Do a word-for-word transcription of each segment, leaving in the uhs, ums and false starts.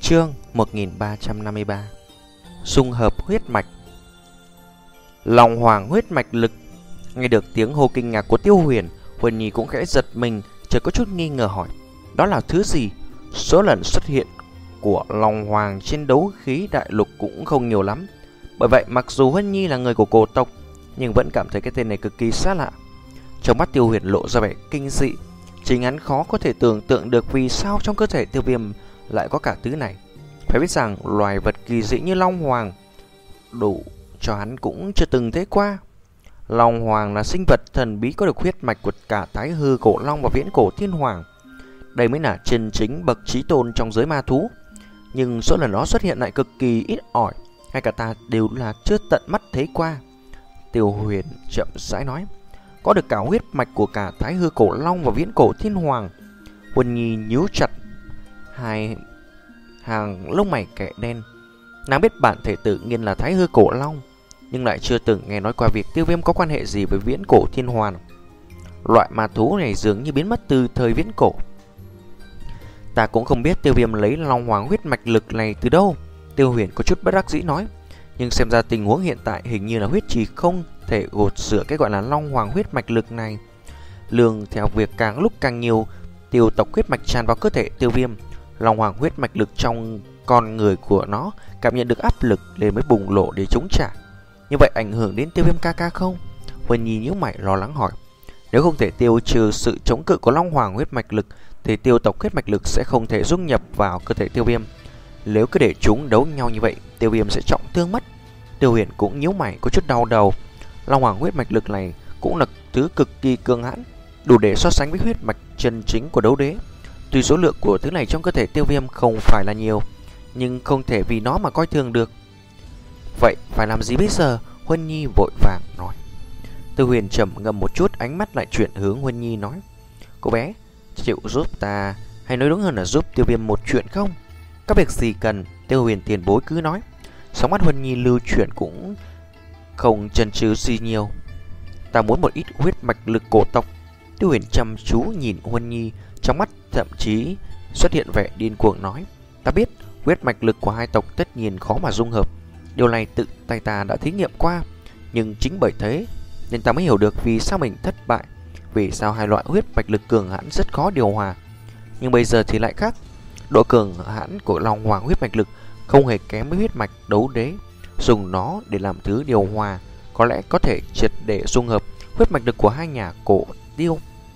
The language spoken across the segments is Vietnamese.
Chương một nghìn ba trăm năm mươi ba. Dung hợp huyết mạch. Long hoàng huyết mạch lực. Nghe được tiếng hô kinh ngạc của Tiêu Huyền, Huân Nhi cũng khẽ giật mình, chợt có chút nghi ngờ hỏi: đó là thứ gì? Số lần xuất hiện của Long hoàng trên đấu khí đại lục cũng không nhiều lắm. Bởi vậy mặc dù Huân Nhi là người của cổ tộc, nhưng vẫn cảm thấy cái tên này cực kỳ xa lạ. Trong mắt Tiêu Huyền lộ ra vẻ kinh dị. Chính hắn khó có thể tưởng tượng được vì sao trong cơ thể Tiêu Viêm lại có cả thứ này. Phải biết rằng loài vật kỳ dị như Long Hoàng đủ cho hắn cũng chưa từng thấy qua. Long Hoàng là sinh vật thần bí có được huyết mạch của cả Thái Hư Cổ Long và Viễn Cổ Thiên Hoàng. Đây mới là chân chính bậc chí tôn trong giới ma thú. Nhưng số lần nó xuất hiện lại cực kỳ ít ỏi, ngay cả ta đều là chưa tận mắt thấy qua. Tiêu Huyền chậm rãi nói: có được cả huyết mạch của cả Thái Hư Cổ Long và Viễn Cổ Thiên Hoàng. Huân Nhi nhíu chặt hai hàng lông mày kẻ đen. Nàng biết bản thể tự nhiên là Thái Hư Cổ Long, nhưng lại chưa từng nghe nói qua việc Tiêu Viêm có quan hệ gì với Viễn Cổ Thiên Hoàng. Loại ma thú này dường như biến mất từ thời Viễn Cổ. Ta cũng không biết Tiêu Viêm lấy Long Hoàng huyết mạch lực này từ đâu. Tiêu Huyền có chút bất đắc dĩ nói. Nhưng xem ra tình huống hiện tại hình như là huyết trì không thể gột rửa cái gọi là Long Hoàng huyết mạch lực này. Lương theo việc càng lúc càng nhiều tiêu tộc huyết mạch tràn vào cơ thể Tiêu Viêm, Long Hoàng huyết mạch lực trong con người của nó cảm nhận được áp lực nên mới bùng lộ để chống trả. Như vậy ảnh hưởng đến Tiêu Viêm ca ca không? Huân Nhi nhíu mày lo lắng hỏi. Nếu không thể tiêu trừ sự chống cự của Long Hoàng huyết mạch lực thì tiêu tộc huyết mạch lực sẽ không thể dung nhập vào cơ thể Tiêu Viêm. Nếu cứ để chúng đấu nhau như vậy, Tiêu Viêm sẽ trọng thương mất. Tiêu Huyền cũng nhíu mày có chút đau đầu. Long Hoàng huyết mạch lực này cũng là thứ cực kỳ cường hãn, đủ để so sánh với huyết mạch chân chính của đấu đế. Tuy số lượng của thứ này trong cơ thể Tiêu Viêm không phải là nhiều, nhưng không thể vì nó mà coi thường được. Vậy phải làm gì bây giờ? Huân Nhi vội vàng nói. Tiêu Huyền trầm ngâm một chút, ánh mắt lại chuyển hướng Huân Nhi nói: cô bé, chịu giúp ta, hay nói đúng hơn là giúp Tiêu Viêm một chuyện không? Các việc gì cần, Tiêu Huyền tiền bối cứ nói. Sóng mắt Huân Nhi lưu chuyển cũng không chần chừ gì nhiều. Ta muốn một ít huyết mạch lực cổ tộc. Tiêu Huyền chăm chú nhìn Huân Nhi, trong mắt thậm chí xuất hiện vẻ điên cuồng nói: ta biết huyết mạch lực của hai tộc tất nhiên khó mà dung hợp. Điều này tự tay ta đã thí nghiệm qua. Nhưng chính bởi thế nên ta mới hiểu được vì sao mình thất bại, vì sao hai loại huyết mạch lực cường hãn rất khó điều hòa. Nhưng bây giờ thì lại khác. Độ cường hãn của Long Hoàng huyết mạch lực không hề kém với huyết mạch đấu đế. Dùng nó để làm thứ điều hòa có lẽ có thể triệt để dung hợp huyết mạch lực của hai nhà cổ tiêu.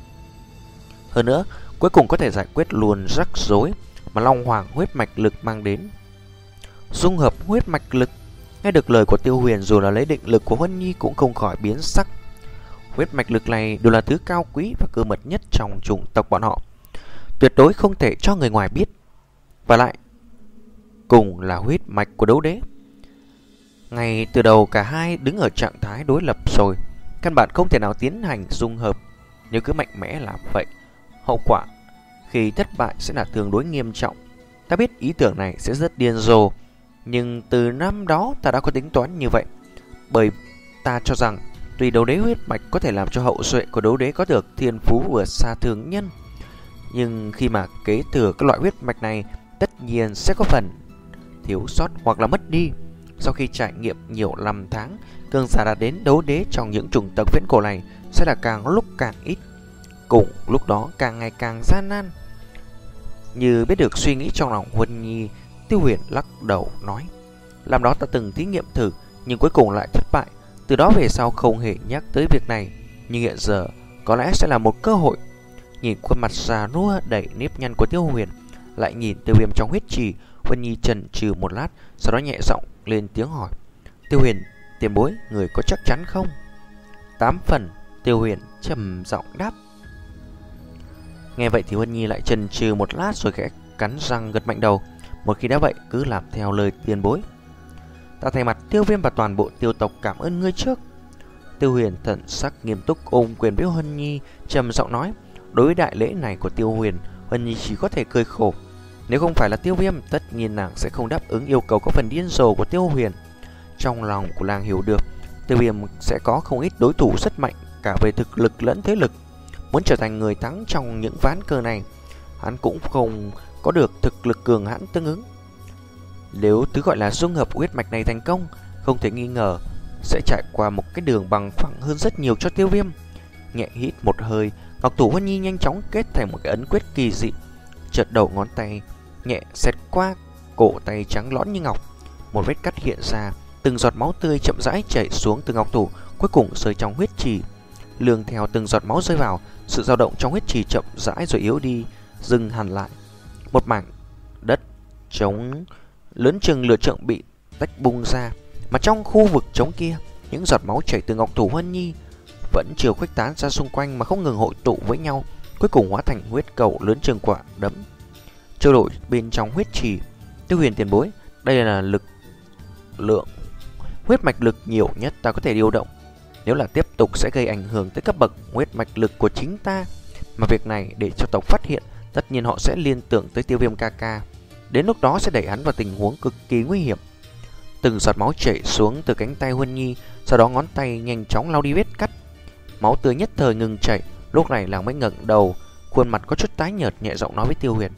Hơn nữa, cuối cùng có thể giải quyết luôn rắc rối mà Long Hoàng huyết mạch lực mang đến. Dung hợp huyết mạch lực. Nghe được lời của Tiêu Huyền, dù là lấy định lực của Huân Nhi cũng không khỏi biến sắc. Huyết mạch lực này đều là thứ cao quý và cơ mật nhất trong chủng tộc bọn họ, tuyệt đối không thể cho người ngoài biết. Và lại cùng là huyết mạch của đấu đế. Ngay từ đầu cả hai đứng ở trạng thái đối lập rồi, căn bản không thể nào tiến hành dung hợp. Nếu cứ mạnh mẽ làm vậy, hậu quả khi thất bại sẽ là tương đối nghiêm trọng. Ta biết ý tưởng này sẽ rất điên rồ, nhưng từ năm đó ta đã có tính toán như vậy. Bởi ta cho rằng tuy đấu đế huyết mạch có thể làm cho hậu duệ của đấu đế có được thiên phú vượt xa thường nhân, nhưng khi mà kế thừa các loại huyết mạch này tất nhiên sẽ có phần thiếu sót hoặc là mất đi. Sau khi trải nghiệm nhiều năm tháng, cường giả đã đến đấu đế trong những chủng tộc viễn cổ này sẽ là càng lúc càng ít, cùng lúc đó càng ngày càng gian nan. Như biết được suy nghĩ trong lòng Huân Nhi, Tiêu Huyền lắc đầu nói: làm đó ta từng thí nghiệm thử, nhưng cuối cùng lại thất bại. Từ đó về sau không hề nhắc tới việc này. Nhưng hiện giờ có lẽ sẽ là một cơ hội. Nhìn khuôn mặt già nua đầy nếp nhăn của Tiêu Huyền, lại nhìn Tiêu Viêm trong huyết trì, Huân Nhi chần chừ một lát, sau đó nhẹ giọng lên tiếng hỏi: Tiêu Huyền tiền bối, người có chắc chắn không? Tám phần, Tiêu Huyền trầm giọng đáp. Nghe vậy thì Huân Nhi lại chần chừ một lát rồi khẽ cắn răng gật mạnh đầu. Một khi đã vậy, cứ làm theo lời tiền bối. Ta thay mặt Tiêu Viêm và toàn bộ tiêu tộc cảm ơn ngươi trước. Tiêu Huyền thần sắc nghiêm túc ôm quyền với Huân Nhi, trầm giọng nói. Đối với đại lễ này của Tiêu Huyền, Huân Nhi chỉ có thể cười khổ. Nếu không phải là Tiêu Viêm, tất nhiên nàng sẽ không đáp ứng yêu cầu có phần điên rồ của Tiêu Huyền. Trong lòng của nàng hiểu được, Tiêu Viêm sẽ có không ít đối thủ rất mạnh, cả về thực lực lẫn thế lực. Muốn trở thành người thắng trong những ván cờ này, hắn cũng không có được thực lực cường hãn tương ứng. Nếu thứ gọi là dung hợp huyết mạch này thành công, không thể nghi ngờ sẽ trải qua một cái đường bằng phẳng hơn rất nhiều cho Tiêu Viêm. Nhẹ hít một hơi, Ngọc Thủ Huân Nhi nhanh chóng kết thành một cái ấn quyết kỳ dị. Chợt đầu ngón tay nhẹ xẹt qua cổ tay trắng lõn như ngọc, một vết cắt hiện ra, từng giọt máu tươi chậm rãi chảy xuống từ ngọc thủ, cuối cùng rơi trong huyết trì. Lương theo từng giọt máu rơi vào, sự dao động trong huyết trì chậm rãi rồi yếu đi, dừng hẳn lại. Một mảng đất trống lớn chừng lửa trượng bị tách bung ra, mà trong khu vực trống kia, những giọt máu chảy từ Ngọc Thủ Huân Nhi vẫn chưa khuếch tán ra xung quanh mà không ngừng hội tụ với nhau, cuối cùng hóa thành huyết cầu lớn chừng quả đấm trôi nổi bên trong huyết trì. Tiêu Huyền tiền bối, đây là lực lượng huyết mạch lực nhiều nhất ta có thể điều động. Nếu là tiếp tục sẽ gây ảnh hưởng tới cấp bậc huyết mạch lực của chính ta, mà việc này để cho tộc phát hiện, tất nhiên họ sẽ liên tưởng tới Tiêu Viêm ca ca. Đến lúc đó sẽ đẩy hắn vào tình huống cực kỳ nguy hiểm. Từng giọt máu chảy xuống từ cánh tay Huân Nhi, sau đó ngón tay nhanh chóng lau đi vết cắt. Máu tươi nhất thời ngừng chảy. Lúc này nàng mới ngẩng đầu, khuôn mặt có chút tái nhợt, nhẹ giọng nói với Tiêu Huyền: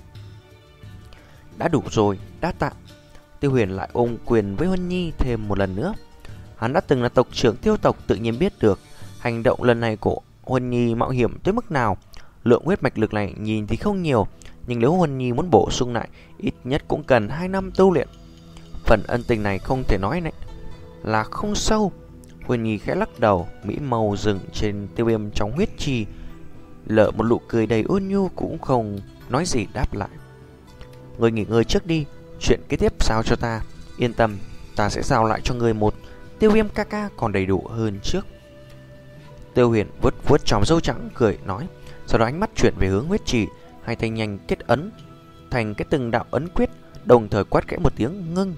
đã đủ rồi, đã tạ. Tiêu Huyền lại ôm quyền với Huân Nhi thêm một lần nữa. Hắn đã từng là tộc trưởng Tiêu tộc, tự nhiên biết được hành động lần này của Huân Nhi mạo hiểm tới mức nào. Lượng huyết mạch lực này nhìn thì không nhiều, nhưng nếu Huân Nhi muốn bổ sung lại, ít nhất cũng cần hai năm tu luyện. Phần ân tình này không thể nói này là không sâu. Huân Nhi khẽ lắc đầu, mỹ màu dừng trên Tiêu Viêm trong huyết trì, lợ một nụ cười đầy ôn nhu, cũng không nói gì đáp lại. Người nghỉ ngơi trước đi, chuyện kế tiếp giao cho ta. Yên tâm, ta sẽ giao lại cho người một Tiêu Viêm ca ca còn đầy đủ hơn trước. Tiêu Huyền vuốt vuốt tròm râu trắng cười nói, sau đó ánh mắt chuyển về hướng huyết trì, hai tay nhanh kết ấn thành cái từng đạo ấn quyết, đồng thời quát khẽ một tiếng ngưng.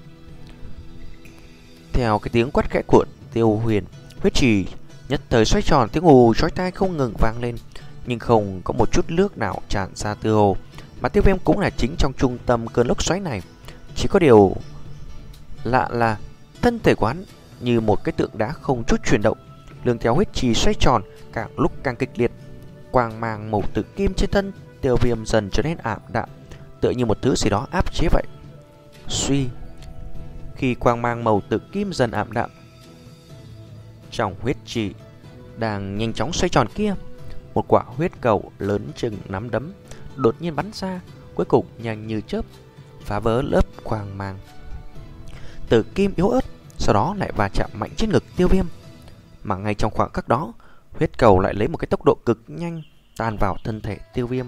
Theo cái tiếng quát khẽ của Tiêu Huyền, huyết trì nhất thời xoay tròn, tiếng ù chói tai không ngừng vang lên, nhưng không có một chút nước nào tràn ra từ hồ, mà Tiêu Viêm cũng là chính trong trung tâm cơn lốc xoáy này. Chỉ có điều lạ là thân thể quán như một cái tượng đá không chút chuyển động. Lương theo huyết trì xoay tròn, càng lúc càng kịch liệt. Quang mang màu tử kim trên thân Tiêu Viêm dần trở nên ảm đạm, tựa như một thứ gì đó áp chế vậy. Suy, khi quang mang màu tử kim dần ảm đạm, trong huyết trì đang nhanh chóng xoay tròn kia, một quả huyết cầu lớn chừng nắm đấm đột nhiên bắn ra, cuối cùng nhanh như chớp phá vỡ lớp quang mang tử kim yếu ớt, sau đó lại va chạm mạnh trên ngực Tiêu Viêm. Mà ngay trong khoảng khắc đó, huyết cầu lại lấy một cái tốc độ cực nhanh tan vào thân thể Tiêu Viêm.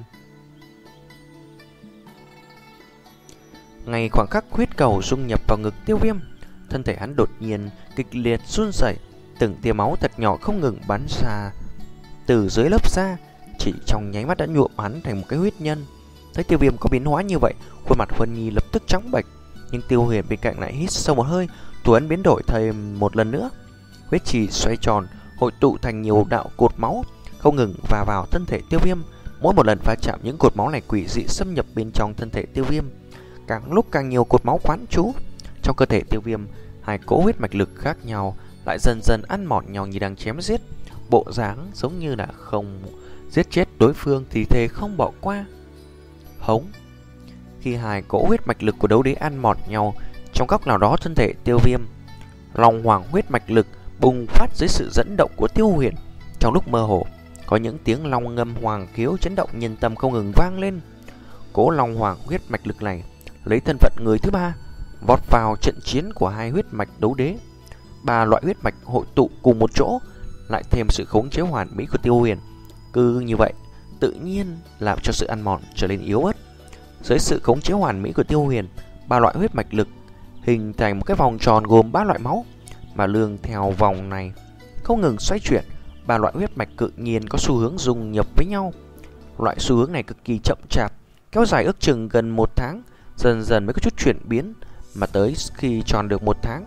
Ngay khoảng khắc huyết cầu dung nhập vào ngực Tiêu Viêm, thân thể hắn đột nhiên kịch liệt run rẩy, từng tia máu thật nhỏ không ngừng bắn ra từ dưới lớp da, chỉ trong nháy mắt đã nhuộm hắn thành một cái huyết nhân. Thấy Tiêu Viêm có biến hóa như vậy, khuôn mặt Huân Nhi lập tức trắng bệch, nhưng Tiêu Huyền bên cạnh lại hít sâu một hơi, thủ ấn biến đổi thêm một lần nữa. Huyết trì xoay tròn, hội tụ thành nhiều đạo cột máu, không ngừng va vào thân thể Tiêu Viêm. Mỗi một lần va chạm, những cột máu này quỷ dị xâm nhập bên trong thân thể Tiêu Viêm, càng lúc càng nhiều cột máu quán trú trong cơ thể Tiêu Viêm. Hai cỗ huyết mạch lực khác nhau lại dần dần ăn mòn nhau như đang chém giết, bộ dáng giống như là không giết chết đối phương thì thề không bỏ qua. Hống. Khi hai cỗ huyết mạch lực của đấu đế ăn mòn nhau, trong góc nào đó thân thể Tiêu Viêm, Long Hoàng huyết mạch lực bùng phát dưới sự dẫn động của Tiêu Huyền. Trong lúc mơ hồ, có những tiếng long ngâm hoàng khiếu chấn động nhân tâm không ngừng vang lên. Cỗ Long Hoàng huyết mạch lực này lấy thân phận người thứ ba vọt vào trận chiến của hai huyết mạch đấu đế. Ba loại huyết mạch hội tụ cùng một chỗ, lại thêm sự khống chế hoàn mỹ của Tiêu Huyền, cứ như vậy tự nhiên làm cho sự ăn mòn trở nên yếu ớt. Dưới sự khống chế hoàn mỹ của Tiêu Huyền, ba loại huyết mạch lực hình thành một cái vòng tròn gồm ba loại máu, mà lương theo vòng này không ngừng xoay chuyển. Ba loại huyết mạch tự nhiên có xu hướng dung nhập với nhau. Loại xu hướng này cực kỳ chậm chạp, kéo dài ước chừng gần một tháng, dần dần mới có chút chuyển biến, mà tới khi tròn được một tháng,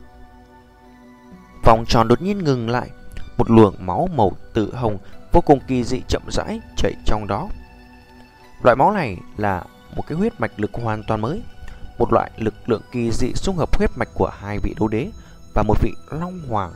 vòng tròn đột nhiên ngừng lại. Một luồng máu màu tử hồng vô cùng kỳ dị chậm rãi chảy trong đó. Loại máu này là một cái huyết mạch lực hoàn toàn mới, một loại lực lượng kỳ dị xung hợp huyết mạch của hai vị đấu đế và một vị Long Hoàng.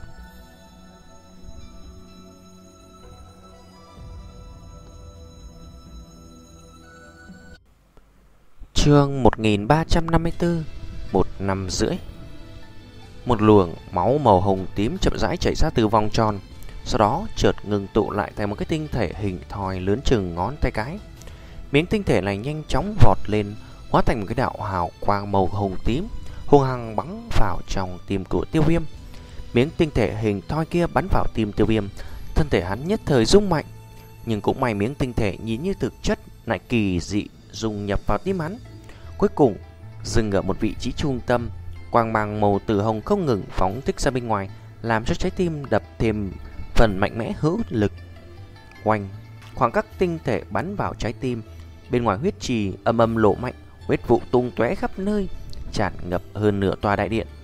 Chương một nghìn ba trăm năm mươi tư. Một năm rưỡi. Một luồng máu màu hồng tím chậm rãi chảy ra từ vòng tròn, sau đó chợt ngừng tụ lại thành một cái tinh thể hình thoi lớn chừng ngón tay cái. Miếng tinh thể này nhanh chóng vọt lên, hóa thành một cái đạo hào quang màu hồng tím, hung hăng bắn vào trong tim của Tiêu Viêm. Miếng tinh thể hình thoi kia bắn vào tim Tiêu Viêm, thân thể hắn nhất thời rung mạnh, nhưng cũng may miếng tinh thể nhìn như thực chất lại kỳ dị dung nhập vào tim hắn. Cuối cùng dừng ở một vị trí trung tâm, quang mang màu tử hồng không ngừng phóng thích ra bên ngoài, làm cho trái tim đập thêm phần mạnh mẽ hữu lực. Oanh, khoảng cách tinh thể bắn vào trái tim, bên ngoài huyết trì âm âm lộ mạnh, huyết vụ tung tóe khắp nơi, tràn ngập hơn nửa tòa đại điện.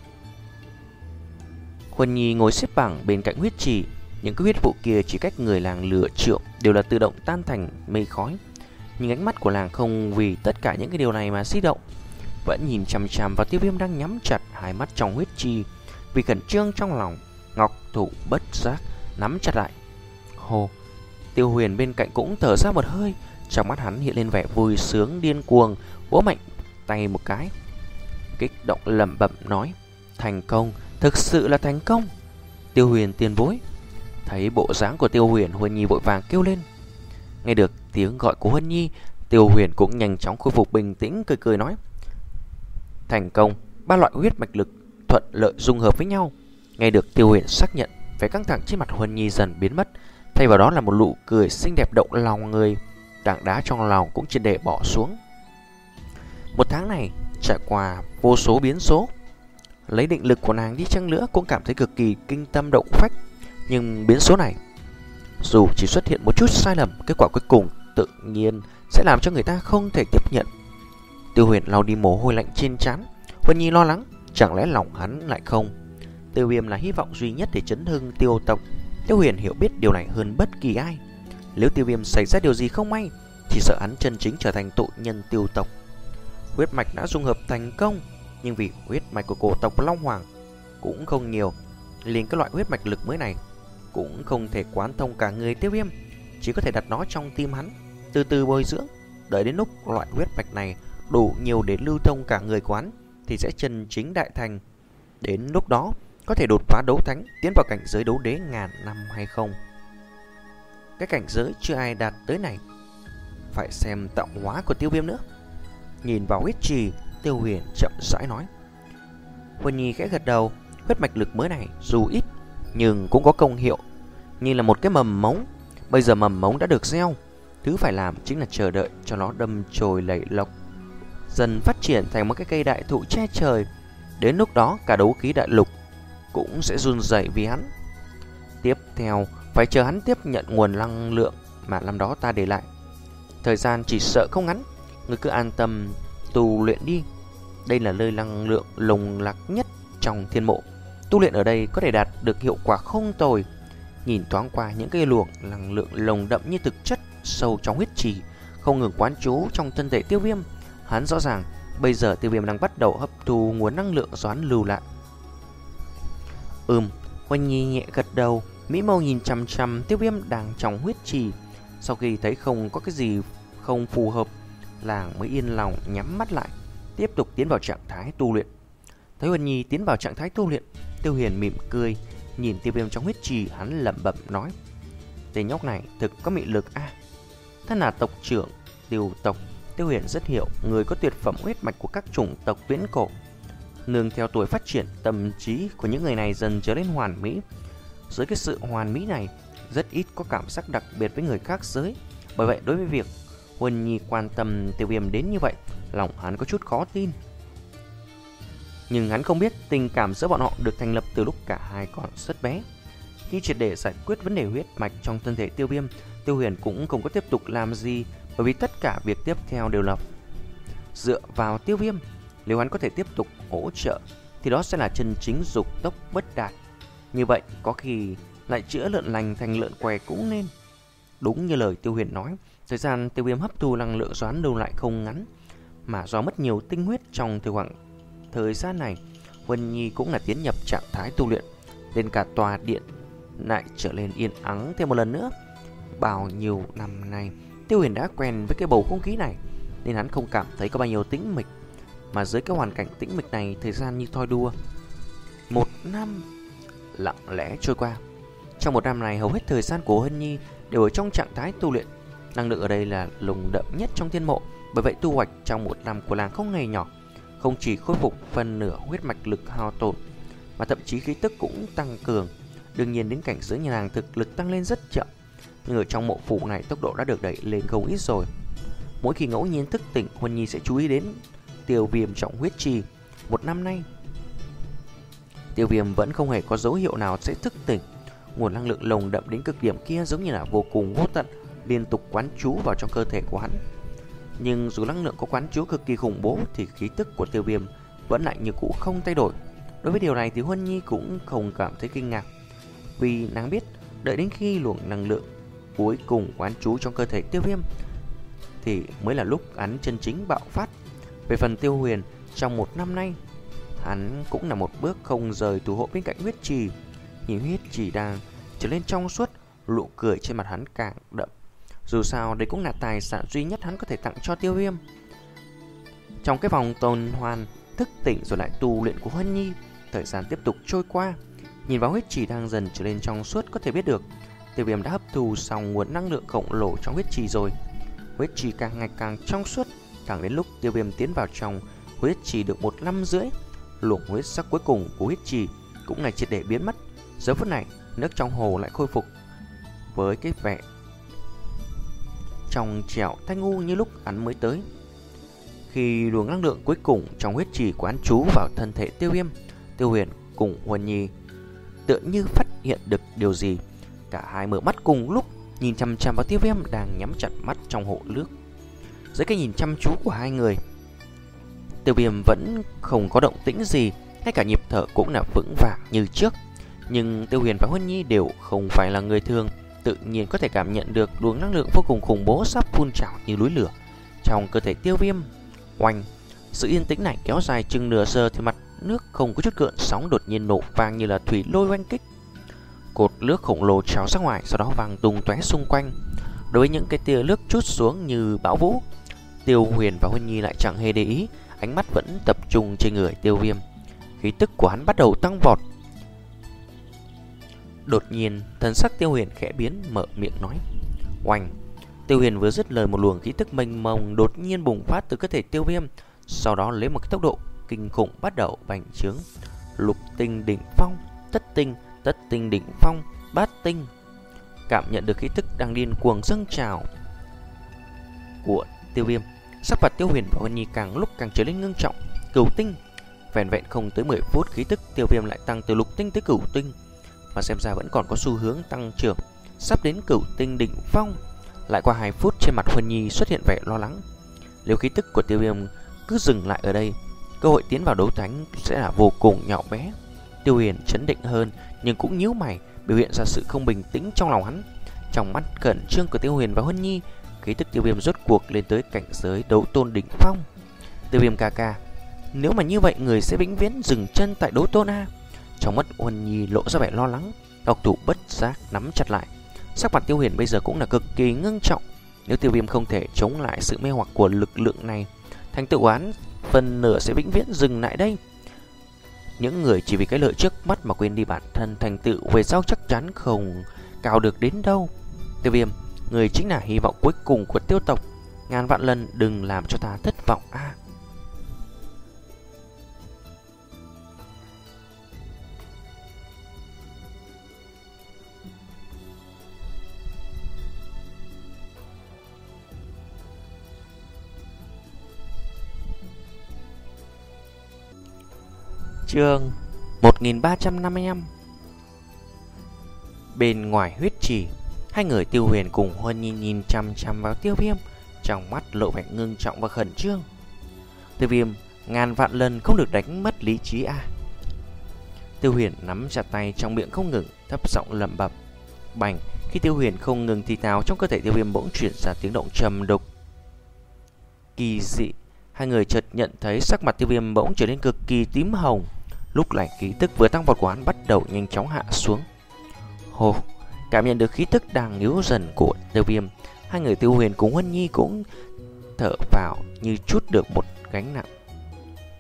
Huân Nhi ngồi xếp bằng bên cạnh huyết trì, những cái huyết vụ kia chỉ cách người làng lửa trượng đều là tự động tan thành mây khói. Nhưng ánh mắt của làng không vì tất cả những cái điều này mà xí động, vẫn nhìn chằm chằm vào Tiêu Viêm đang nhắm chặt hai mắt trong huyết trì. Vì khẩn trương trong lòng, ngọc thủ bất giác nắm chặt lại. Hồ, Tiêu Huyền bên cạnh cũng thở ra một hơi, trong mắt hắn hiện lên vẻ vui sướng điên cuồng, vỗ mạnh tay một cái, kích động lẩm bẩm nói: thành công, thực sự là thành công. Tiêu Huyền tiền bối. Thấy bộ dáng của Tiêu Huyền, Huân Nhi vội vàng kêu lên. Nghe được tiếng gọi của Huân Nhi, Tiêu Huyền cũng nhanh chóng khôi phục bình tĩnh, cười cười nói: thành công, ba loại huyết mạch lực thuận lợi dung hợp với nhau. Nghe được Tiêu Huyền xác nhận, vẻ căng thẳng trên mặt Huân Nhi dần biến mất, thay vào đó là một nụ cười xinh đẹp động lòng người. Tảng đá trong lòng cũng triệt để bỏ xuống. Một tháng này trải qua vô số biến số, lấy định lực của nàng đi chăng nữa cũng cảm thấy cực kỳ kinh tâm động phách. Nhưng biến số này, dù chỉ xuất hiện một chút sai lầm, kết quả cuối cùng tự nhiên sẽ làm cho người ta không thể tiếp nhận. Tiêu Huyền lau đi mồ hôi lạnh trên trán. Huân Nhi lo lắng, chẳng lẽ lòng hắn lại không? Tiêu Viêm là hy vọng duy nhất để chấn hưng Tiêu tộc. Tiêu Huyền hiểu biết điều này hơn bất kỳ ai. Nếu Tiêu Viêm xảy ra điều gì không may, thì sợ hắn chân chính trở thành tội nhân Tiêu tộc. Huyết mạch đã dung hợp thành công, nhưng vì huyết mạch của cổ tộc Long Hoàng cũng không nhiều, liền các loại huyết mạch lực mới này cũng không thể quán thông cả người Tiêu Viêm, chỉ có thể đặt nó trong tim hắn, từ từ bồi dưỡng. Đợi đến lúc loại huyết mạch này đủ nhiều để lưu thông cả người quán, thì sẽ chân chính đại thành. Đến lúc đó có thể đột phá đấu thánh, tiến vào cảnh giới đấu đế ngàn năm hay không? Cái cảnh giới chưa ai đạt tới này, phải xem tạo hóa của Tiêu Viêm nữa. Nhìn vào huyết trì, Tiêu Huyền chậm rãi nói. Huân Nhi khẽ gật đầu. Huyết mạch lực mới này dù ít nhưng cũng có công hiệu, như là một cái mầm mống. Bây giờ mầm mống đã được gieo, thứ phải làm chính là chờ đợi cho nó đâm chồi lẩy lộc, dần phát triển thành một cái cây đại thụ che trời. Đến lúc đó cả đấu khí đại lục cũng sẽ run rẩy vì hắn. Tiếp theo phải chờ hắn tiếp nhận nguồn năng lượng mà năm đó ta để lại. Thời gian chỉ sợ không ngắn, ngươi cứ an tâm tu luyện đi. Đây là nơi năng lượng lồng lạc nhất trong thiên mộ. Tu luyện ở đây có thể đạt được hiệu quả không tồi. Nhìn thoáng qua những cái luồng năng lượng lồng đậm như thực chất sâu trong huyết trì, không ngừng quán trú trong thân thể Tiêu Viêm. Hắn rõ ràng bây giờ Tiêu Viêm đang bắt đầu hấp thu nguồn năng lượng doán lưu lại. Ừm, Huân Nhi nhẹ gật đầu, mỹ mâu nhìn chằm chằm Tiêu Viêm đang trong huyết trì. Sau khi thấy không có cái gì không phù hợp, làng mới yên lòng nhắm mắt lại, tiếp tục tiến vào trạng thái tu luyện. Thấy Huân Nhi tiến vào trạng thái tu luyện, Tiêu Huyền mỉm cười, nhìn Tiêu Viêm trong huyết trì, hắn lẩm bẩm nói: tên nhóc này thực có mị lực a. À, thân là tộc trưởng Tiêu tộc, Tiêu Huyền rất hiểu người có tuyệt phẩm huyết mạch của các chủng tộc viễn cổ. Nương theo tuổi phát triển, tâm trí của những người này dần trở nên hoàn mỹ. Dưới cái sự hoàn mỹ này, rất ít có cảm giác đặc biệt với người khác giới. Bởi vậy đối với việc Huân Nhi quan tâm Tiêu Viêm đến như vậy, lòng hắn có chút khó tin. Nhưng hắn không biết tình cảm giữa bọn họ được thành lập từ lúc cả hai còn rất bé. Khi triệt để giải quyết vấn đề huyết mạch trong thân thể Tiêu Viêm, Tiêu Huyền cũng không có tiếp tục làm gì, bởi vì tất cả việc tiếp theo đều là dựa vào Tiêu Viêm. Nếu hắn có thể tiếp tục hỗ trợ thì đó sẽ là chân chính dục tốc bất đạt. Như vậy có khi lại chữa lợn lành thành lợn què cũng nên. Đúng như lời Tiêu Huyền nói, thời gian Tiêu Viêm hấp thu năng lượng doán lưu lại không ngắn, mà do mất nhiều tinh huyết trong thời khoảng thời gian này, Huân Nhi cũng là tiến nhập trạng thái tu luyện, nên cả tòa điện lại trở nên yên ắng thêm một lần nữa. Bao nhiêu năm nay, Tiêu Huyền đã quen với cái bầu không khí này, nên hắn không cảm thấy có bao nhiêu tĩnh mịch. Mà dưới cái hoàn cảnh tĩnh mịch này, thời gian như thoi đua. Một năm lặng lẽ trôi qua. Trong một năm này, hầu hết thời gian của Hân Nhi đều ở trong trạng thái tu luyện. Năng lượng ở đây là lùng đậm nhất trong thiên mộ. Bởi vậy tu hoạch trong một năm của làng không hề nhỏ. Không chỉ khôi phục phần nửa huyết mạch lực hao tổn, mà thậm chí khí tức cũng tăng cường. Đương nhiên đến cảnh giới nhà làng thực lực tăng lên rất chậm, nhưng ở trong mộ phủ này tốc độ đã được đẩy lên không ít rồi. Mỗi khi ngẫu nhiên thức tỉnh, Huân Nhi sẽ chú ý đến Tiêu Viêm trọng huyết trì. Một năm nay, Tiêu Viêm vẫn không hề có dấu hiệu nào sẽ thức tỉnh. Nguồn năng lượng lồng đậm đến cực điểm kia giống như là vô cùng vô tận, liên tục quán trú vào trong cơ thể của hắn. Nhưng dù năng lượng có quán trú cực kỳ khủng bố thì khí tức của Tiêu Viêm vẫn lại như cũ không thay đổi. Đối với điều này thì Huân Nhi cũng không cảm thấy kinh ngạc, vì nàng biết đợi đến khi luồng năng lượng cuối cùng quán trú trong cơ thể Tiêu Viêm thì mới là lúc hắn chân chính bạo phát. Về phần Tiêu Huyền, trong một năm nay hắn cũng là một bước không rời thủ hộ bên cạnh huyết trì. Nhìn huyết trì đang trở lên trong suốt, nụ cười trên mặt hắn càng đậm. Dù sao đây cũng là tài sản duy nhất hắn có thể tặng cho Tiêu Viêm. Trong cái vòng tuần hoàn thức tỉnh rồi lại tu luyện của Huân Nhi, thời gian tiếp tục trôi qua. Nhìn vào huyết trì đang dần trở lên trong suốt, có thể biết được Tiêu Viêm đã hấp thu xong nguồn năng lượng khổng lồ trong huyết trì rồi. Huyết trì càng ngày càng trong suốt, càng đến lúc Tiêu Viêm tiến vào trong huyết trì được một năm rưỡi, luồng huyết sắc cuối cùng của huyết trì cũng là triệt để biến mất. Giờ phút này, nước trong hồ lại khôi phục với cái vẻ trong trẻo thanh ngu như lúc hắn mới tới. Khi luồng năng lượng cuối cùng trong huyết trì quán trú vào thân thể Tiêu Viêm, Tiêu Huyền cùng Huân Nhi tựa như phát hiện được điều gì. Cả hai mở mắt cùng lúc, nhìn chăm chăm vào Tiêu Viêm đang nhắm chặt mắt trong hồ nước. Dưới cái nhìn chăm chú của hai người, Tiêu Viêm vẫn không có động tĩnh gì, ngay cả nhịp thở cũng là vững vàng như trước. Nhưng Tiêu Huyền và Huân Nhi đều không phải là người thường, tự nhiên có thể cảm nhận được luồng năng lượng vô cùng khủng bố sắp phun trào như núi lửa trong cơ thể Tiêu Viêm. Oanh! Sự yên tĩnh này kéo dài chừng nửa giờ thì mặt nước không có chút gợn sóng đột nhiên nổ vang như là thủy lôi oanh kích. Cột nước khổng lồ trào ra ngoài, sau đó vang tung tóe xung quanh. Đối với những cái tia nước trút xuống như bão vũ, Tiêu Huyền và Huân Nhi lại chẳng hề để ý, ánh mắt vẫn tập trung trên người Tiêu Viêm. Khí tức của hắn bắt đầu tăng vọt. Đột nhiên, thần sắc Tiêu Huyền khẽ biến, mở miệng nói: "Oanh!" Tiêu Huyền vừa dứt lời, một luồng khí tức mênh mông đột nhiên bùng phát từ cơ thể Tiêu Viêm, sau đó lấy một cái tốc độ kinh khủng bắt đầu bành trướng. Lục tinh đỉnh phong, thất tinh, tất tinh đỉnh phong, bát tinh. Cảm nhận được khí tức đang điên cuồng dâng trào của Tiêu Viêm, sắc mặt Tiêu Huyền và Huân Nhi càng lúc càng trở nên ngưng trọng. Cửu tinh. Vẹn vẹn không tới mười phút, khí tức Tiêu Viêm lại tăng từ lục tinh tới cửu tinh, mà xem ra vẫn còn có xu hướng tăng trưởng, sắp đến cửu tinh đỉnh phong. Lại qua hai phút, trên mặt Huân Nhi xuất hiện vẻ lo lắng. Nếu khí tức của Tiêu Viêm cứ dừng lại ở đây, cơ hội tiến vào đấu thánh sẽ là vô cùng nhỏ bé. Tiêu Huyền chấn định hơn, nhưng cũng nhíu mày, biểu hiện ra sự không bình tĩnh trong lòng hắn. Trong mắt khẩn trương của Tiêu Huyền và Huân Nhi, khí tức Tiêu Viêm rốt cuộc lên tới cảnh giới đấu tôn đỉnh phong. Tiêu Viêm ca ca, nếu mà như vậy người sẽ vĩnh viễn dừng chân tại đấu tôn a? Trong mắt Huân Nhi lộ ra vẻ lo lắng, ngọc thủ bất giác nắm chặt lại. Sắc mặt Tiêu Huyền bây giờ cũng là cực kỳ ngưng trọng. Nếu Tiêu Viêm không thể chống lại sự mê hoặc của lực lượng này, thành tựu án phần nửa sẽ vĩnh viễn dừng lại đây. Những người chỉ vì cái lợi trước mắt mà quên đi bản thân, thành tựu về sau chắc chắn không cao được đến đâu. Tiêu Viêm, người chính là hy vọng cuối cùng của tiêu tộc, ngàn vạn lần đừng làm cho ta thất vọng a. À. Chương một nghìn ba trăm năm mươi lăm. Bên ngoài huyết trì, hai người Tiêu Huyền cùng Huân Nhi nhìn chăm chăm vào Tiêu Viêm, trong mắt lộ vẻ ngưng trọng và khẩn trương. Tiêu Viêm, ngàn vạn lần không được đánh mất lý trí a. À. Tiêu Huyền nắm chặt tay, trong miệng không ngừng thấp giọng lẩm bẩm. Bành! Khi Tiêu Huyền không ngừng thì thào, trong cơ thể Tiêu Viêm bỗng chuyển ra tiếng động trầm đục kỳ dị. Hai người chợt nhận thấy sắc mặt Tiêu Viêm bỗng trở nên cực kỳ tím hồng. Lúc này khí tức vừa tăng vọt của hắn bắt đầu nhanh chóng hạ xuống. Hồ! Cảm nhận được khí tức đang yếu dần của Tiêu Viêm, hai người Tiêu Huyền cùng Huân Nhi cũng thở vào như chút được một gánh nặng.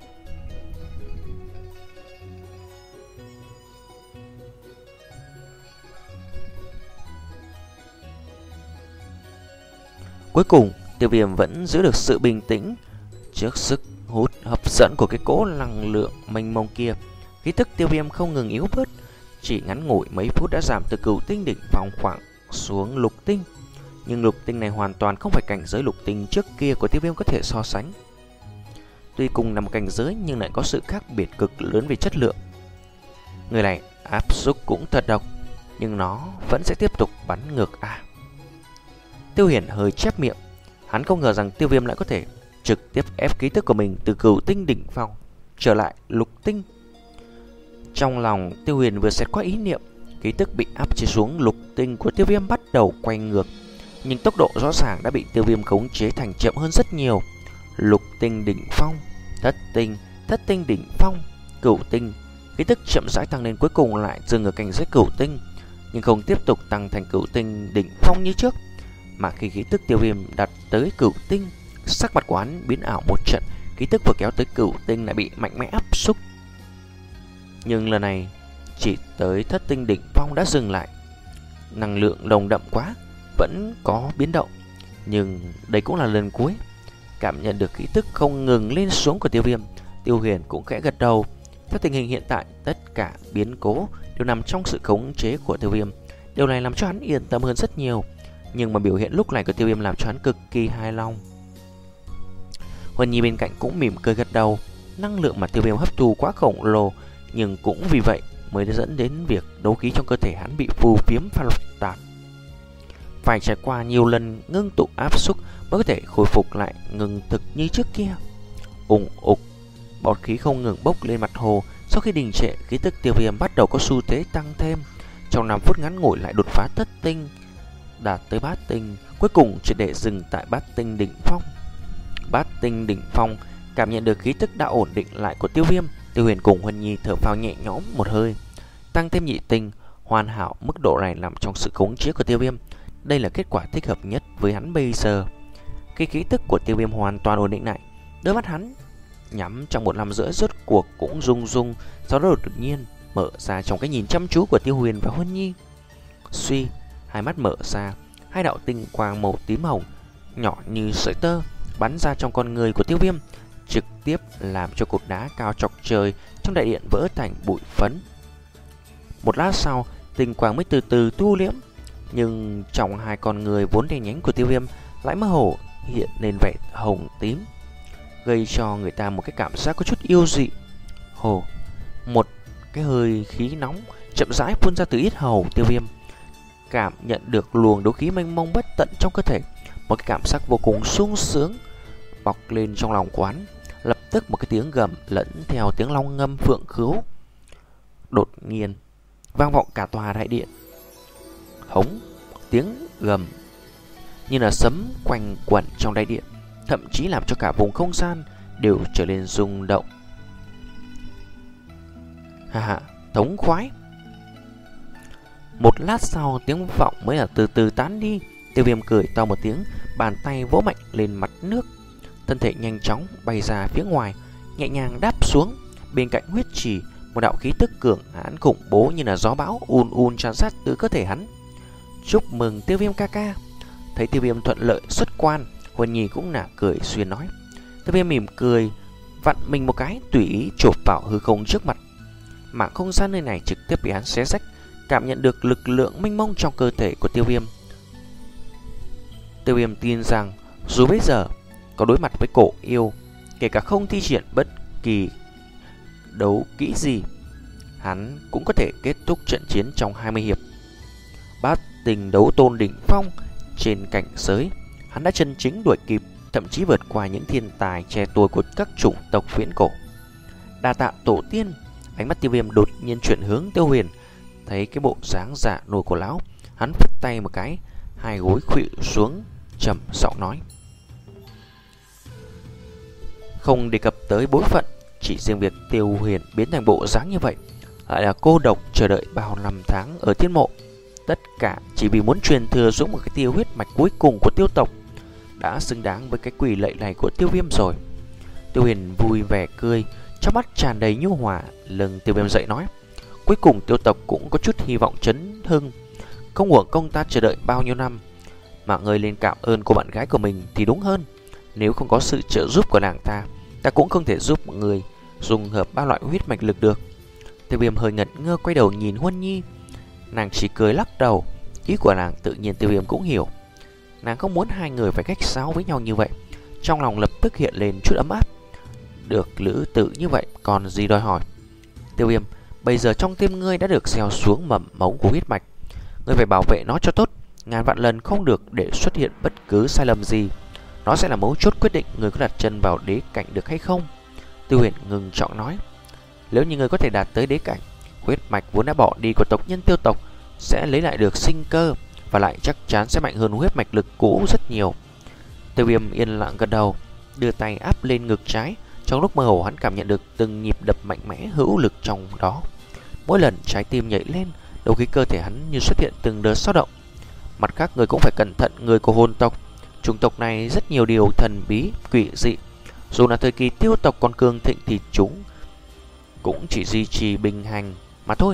Cuối cùng, Tiêu Viêm vẫn giữ được sự bình tĩnh trước sức hút hấp dẫn của cái cỗ năng lượng mênh mông kia. Khí tức Tiêu Viêm không ngừng yếu bớt, chỉ ngắn ngủi mấy phút đã giảm từ cửu tinh đỉnh phong khoảng xuống lục tinh. Nhưng lục tinh này hoàn toàn không phải cảnh giới lục tinh trước kia của Tiêu Viêm có thể so sánh. Tuy cùng nằm cảnh giới nhưng lại có sự khác biệt cực lớn về chất lượng. Người này áp xúc cũng thật độc, nhưng nó vẫn sẽ tiếp tục bắn ngược à. Tiêu Huyền hơi chép miệng, hắn không ngờ rằng Tiêu Viêm lại có thể trực tiếp ép khí tức của mình từ cửu tinh đỉnh phong trở lại lục tinh. Trong lòng Tiêu Huyền vừa xét qua ý niệm, khí tức bị áp chế xuống lục tinh của Tiêu Viêm bắt đầu quay ngược, nhưng tốc độ rõ ràng đã bị Tiêu Viêm khống chế thành chậm hơn rất nhiều. Lục tinh đỉnh phong, thất tinh, thất tinh đỉnh phong, cửu tinh, khí tức chậm rãi tăng lên, cuối cùng lại dừng ở cảnh giới cửu tinh, nhưng không tiếp tục tăng thành cửu tinh đỉnh phong như trước. Mà khi khí tức Tiêu Viêm đạt tới cửu tinh, sắc mặt của hắn biến ảo một trận, khí tức vừa kéo tới cửu tinh lại bị mạnh mẽ áp xúc. Nhưng lần này chỉ tới thất tinh đỉnh phong đã dừng lại. Năng lượng nồng đậm quá, vẫn có biến động, nhưng đây cũng là lần cuối. Cảm nhận được khí tức không ngừng lên xuống của Tiêu Viêm, Tiêu Huyền cũng khẽ gật đầu. Theo tình hình hiện tại, tất cả biến cố đều nằm trong sự khống chế của Tiêu Viêm. Điều này làm cho hắn yên tâm hơn rất nhiều. Nhưng mà biểu hiện lúc này của Tiêu Viêm làm cho hắn cực kỳ hài lòng. Huân Nhi bên cạnh cũng mỉm cười gật đầu. Năng lượng mà Tiêu Viêm hấp thu quá khổng lồ, nhưng cũng vì vậy mới dẫn đến việc đấu khí trong cơ thể hắn bị phù phiếm pha tạp. Phải trải qua nhiều lần ngưng tụ áp xúc mới có thể khôi phục lại ngừng thực như trước kia. Ùng ục, bọt khí không ngừng bốc lên mặt hồ. Sau khi đình trệ, khí tức Tiêu Viêm bắt đầu có xu thế tăng thêm. Trong năm phút ngắn ngủi lại đột phá thất tinh, đạt tới bát tinh, cuối cùng chỉ để dừng tại bát tinh đỉnh phong. Bát tinh đỉnh phong, cảm nhận được khí tức đã ổn định lại của Tiêu Viêm, Tiêu Huyền cùng Huân Nhi thở phào nhẹ nhõm một hơi. Tăng thêm nhị tinh, hoàn hảo, mức độ này nằm trong sự khống chế của Tiêu Viêm. Đây là kết quả thích hợp nhất với hắn bây giờ. Khi khí tức của Tiêu Viêm hoàn toàn ổn định lại, đôi mắt hắn nhắm trong một năm rưỡi rốt cuộc cũng rung rung, sau đó đột nhiên mở ra trong cái nhìn chăm chú của Tiêu Huyền và Huân Nhi. Suy, hai mắt mở ra, hai đạo tinh quang màu tím hồng nhỏ như sợi tơ bắn ra trong con người của Tiêu Viêm, trực tiếp làm cho cột đá cao chọc trời trong đại điện vỡ thành bụi phấn. Một lát sau, tinh quang mới từ từ thu liễm, nhưng trong hai con người vốn đen nhánh của Tiêu Viêm lại mơ hồ hiện lên vẻ hồng tím, gây cho người ta một cái cảm giác có chút yêu dị. Hồ, một cái hơi khí nóng chậm rãi phun ra từ yết hầu Tiêu Viêm. Cảm nhận được luồng đấu khí mênh mông bất tận trong cơ thể, một cái cảm giác vô cùng sung sướng bọc lên trong lòng quán. Lập tức một cái tiếng gầm lẫn theo tiếng long ngâm phượng khứu đột nhiên vang vọng cả tòa đại điện. Hống, tiếng gầm như là sấm quanh quẩn trong đại điện, thậm chí làm cho cả vùng không gian đều trở nên rung động. Ha ha, thống khoái. Một lát sau, tiếng vọng mới là từ từ tán đi. Tiêu Viêm cười to một tiếng, bàn tay vỗ mạnh lên mặt nước, thân thể nhanh chóng bay ra phía ngoài, nhẹ nhàng đáp xuống. Bên cạnh huyết trì, một đạo khí tức cường hãn khủng bố như là gió bão ùn ùn tràn sát từ cơ thể hắn. Chúc mừng Tiêu Viêm ca ca. Thấy Tiêu Viêm thuận lợi xuất quan, Huân Nhi cũng nả cười xuyên nói. Tiêu Viêm mỉm cười, vặn mình một cái, tùy ý chộp vào hư không trước mặt. Mảng không gian nơi này trực tiếp bị hắn xé rách, cảm nhận được lực lượng mênh mông trong cơ thể của Tiêu Viêm. Tiêu Viêm tin rằng dù bây giờ có đối mặt với cổ yêu, kể cả không thi triển bất kỳ đấu kỹ gì, hắn cũng có thể kết thúc trận chiến trong hai mươi hiệp. Bát tinh đấu tôn đỉnh phong, trên cảnh giới hắn đã chân chính đuổi kịp, thậm chí vượt qua những thiên tài trẻ tuổi của các chủng tộc viễn cổ. Đa tạ tổ tiên. Ánh mắt Tiêu Viêm đột nhiên chuyển hướng Tiêu Huyền. Thấy cái bộ dáng dạ nồi của lão, hắn phất tay một cái, hai gối khuỵu xuống, trầm giọng nói: không đề cập tới bối phận, chỉ riêng việc Tiêu Huyền biến thành bộ dáng như vậy, lại là cô độc chờ đợi bao năm tháng ở thiên mộ, tất cả chỉ vì muốn truyền thừa xuống một cái tiêu huyết mạch cuối cùng của Tiêu tộc, đã xứng đáng với cái quỷ lệ này của Tiêu Viêm rồi. Tiêu Huyền vui vẻ cười, trong mắt tràn đầy nhu hòa. Lưng Tiêu Viêm dậy nói: cuối cùng Tiêu tộc cũng có chút hy vọng chấn hưng, không uổng công ta chờ đợi bao nhiêu năm. mà ngươi lên cảm ơn cô bạn gái của mình thì đúng hơn. Nếu không có sự trợ giúp của nàng ta, ta cũng không thể giúp người dùng hợp ba loại huyết mạch lực được. Tiêu Viêm hơi ngẩn ngơ quay đầu nhìn Huân Nhi. Nàng chỉ cười lắc đầu. Ý của nàng tự nhiên Tiêu Viêm cũng hiểu. Nàng không muốn hai người phải cách sáo với nhau như vậy. Trong lòng lập tức hiện lên chút ấm áp. Được lữ tự như vậy còn gì đòi hỏi. Tiêu Viêm, bây giờ trong tim ngươi đã được gieo xuống mầm mống của huyết mạch. Ngươi phải bảo vệ nó cho tốt, ngàn vạn lần không được để xuất hiện bất cứ sai lầm gì. Nó sẽ là mấu chốt quyết định người có đặt chân vào đế cảnh được hay không. Tiêu Huyền ngừng trọng nói. Nếu như người có thể đạt tới đế cảnh, huyết mạch vốn đã bỏ đi của tộc nhân Tiêu tộc sẽ lấy lại được sinh cơ, và lại chắc chắn sẽ mạnh hơn huyết mạch lực cũ rất nhiều. Tiêu Viêm yên lặng gật đầu, đưa tay áp lên ngực trái. Trong lúc mơ hồ hắn cảm nhận được từng nhịp đập mạnh mẽ hữu lực trong đó. Mỗi lần trái tim nhảy lên, đầu khí cơ thể hắn như xuất hiện từng đợt dao động. Mặt khác, người cũng phải cẩn thận người của hồn tộc. Chủng tộc này rất nhiều điều thần bí, quỷ dị. Dù là thời kỳ Tiêu tộc còn cường thịnh thì chúng cũng chỉ duy trì bình hành mà thôi.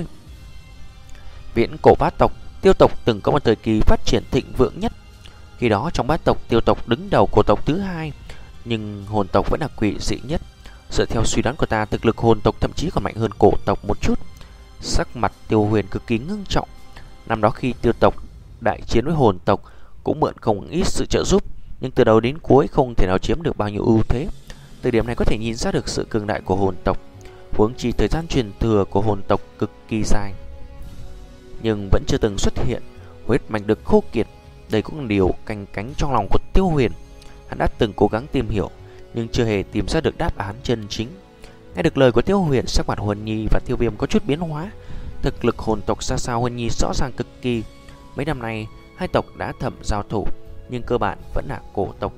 Viễn cổ bát tộc, Tiêu tộc từng có một thời kỳ phát triển thịnh vượng nhất. Khi đó trong bát tộc, Tiêu tộc đứng đầu cổ tộc thứ hai, nhưng hồn tộc vẫn là quỷ dị nhất. Dựa theo suy đoán của ta, thực lực hồn tộc thậm chí còn mạnh hơn cổ tộc một chút. Sắc mặt Tiêu Huyền cực kỳ ngưng trọng. Năm đó khi Tiêu tộc đại chiến với hồn tộc cũng mượn không ít sự trợ giúp, nhưng từ đầu đến cuối không thể nào chiếm được bao nhiêu ưu thế. Từ điểm này có thể nhìn ra được sự cường đại của hồn tộc. Huống chi thời gian truyền thừa của hồn tộc cực kỳ dài, nhưng vẫn chưa từng xuất hiện huyết mạch được khô kiệt. Đây cũng là điều canh cánh trong lòng của Tiêu Huyền. Hắn đã từng cố gắng tìm hiểu, nhưng chưa hề tìm ra được đáp án chân chính. Nghe được lời của Tiêu Huyền, sắc mặt Huân Nhi và Tiêu Viêm có chút biến hóa. Thực lực hồn tộc xa xa Huân Nhi rõ ràng cực kỳ. Mấy năm nay hai tộc đã thầm giao thủ, nhưng cơ bản vẫn là cổ tộc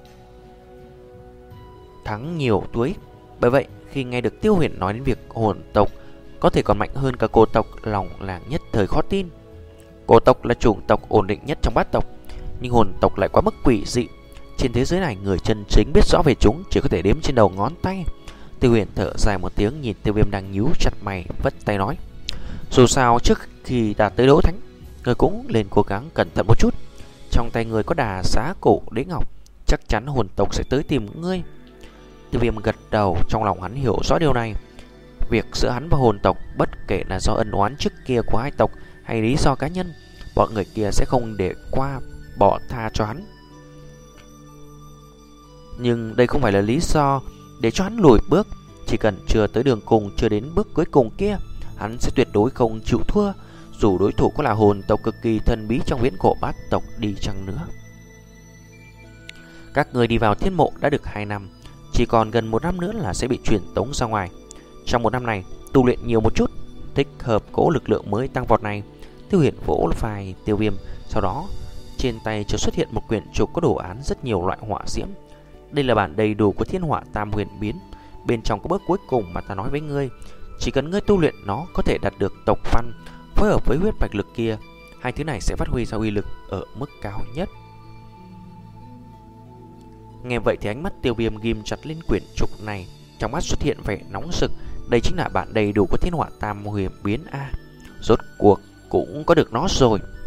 thắng nhiều tuổi. Bởi vậy khi nghe được Tiêu Huyền nói đến việc hồn tộc có thể còn mạnh hơn cả cổ tộc, lòng làng nhất thời khó tin. Cổ tộc là chủng tộc ổn định nhất trong bát tộc, nhưng hồn tộc lại quá mức quỷ dị. Trên thế giới này người chân chính biết rõ về chúng chỉ có thể đếm trên đầu ngón tay. Tiêu Huyền thở dài một tiếng, nhìn Tiêu Viêm đang nhíu chặt mày, vất tay nói. Dù sao trước khi đạt tới đấu thánh, người cũng lên cố gắng cẩn thận một chút. Trong tay người có đà xá cổ đế ngọc, chắc chắn hồn tộc sẽ tới tìm ngươi. Tiêu Viêm gật đầu, trong lòng hắn hiểu rõ điều này. Việc giữa hắn và hồn tộc, bất kể là do ân oán trước kia của hai tộc hay lý do cá nhân, bọn người kia sẽ không để qua bỏ tha cho hắn. Nhưng đây không phải là lý do để cho hắn lùi bước. Chỉ cần chưa tới đường cùng, chưa đến bước cuối cùng kia, hắn sẽ tuyệt đối không chịu thua, dù đối thủ có là hồn tộc cực kỳ thần bí trong viễn cổ bát tộc đi chăng nữa. Các người đi vào thiên mộ đã được hai năm, chỉ còn gần một năm nữa là sẽ bị truyền tống ra ngoài. Trong một năm này tu luyện nhiều một chút, thích hợp cỗ lực lượng mới tăng vọt này. Tiêu Huyền vỗ vai Tiêu Viêm, sau đó trên tay chợt xuất hiện một quyển trục có đồ án rất nhiều loại hỏa diễm. Đây là bản đầy đủ của Thiên Hỏa Tam Huyền Biến. Bên trong có bước cuối cùng mà ta nói với ngươi. Chỉ cần ngươi tu luyện nó có thể đạt được tộc văn phối hợp với huyết mạch lực kia, hai thứ này sẽ phát huy ra uy lực ở mức cao nhất. Nghe vậy thì ánh mắt Tiêu Viêm ghim chặt lên quyển trục này, trong mắt xuất hiện vẻ nóng rực. Đây chính là bản đầy đủ của Thiên Hỏa Tam Huyền Biến a. Rốt cuộc cũng có được nó rồi.